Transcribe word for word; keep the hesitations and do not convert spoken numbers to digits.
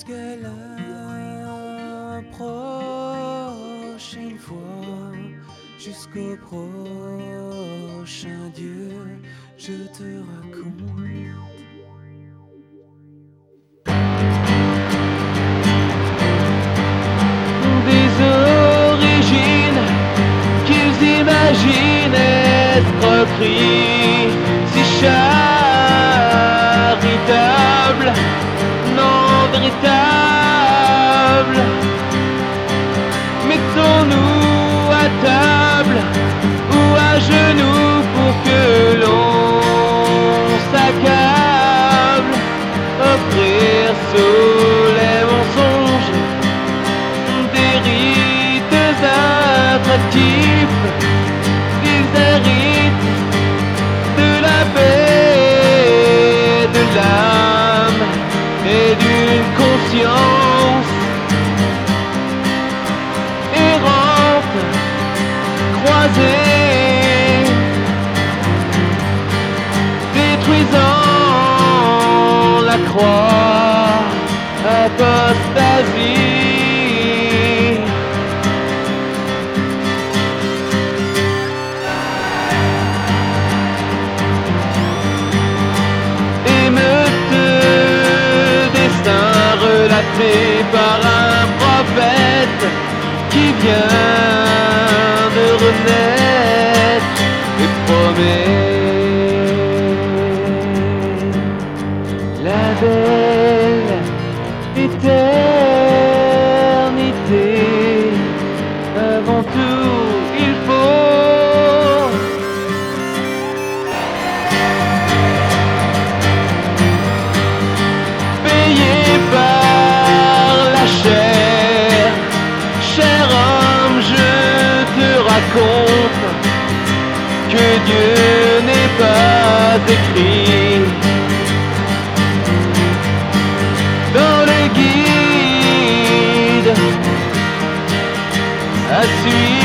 Jusqu'à la prochaine fois, jusqu'au prochain Dieu, je te raconte. Des origines qu'ils imaginent être pris si charitable, non véritable. Mettons-nous à table ou à genoux pour que l'on s'accable, offrir sous les mensonges des rites attractifs, ils héritent de la paix, de l'âme et d'une conscience errante, croisée, détruisant la croix, apostasie. Relaté par un prophète qui vient de renaître et promet la belle éternité. Avant tout, il faut payer par la chair. Cher homme, je te raconte que Dieu n'est pas écrit dans le guide à suivre.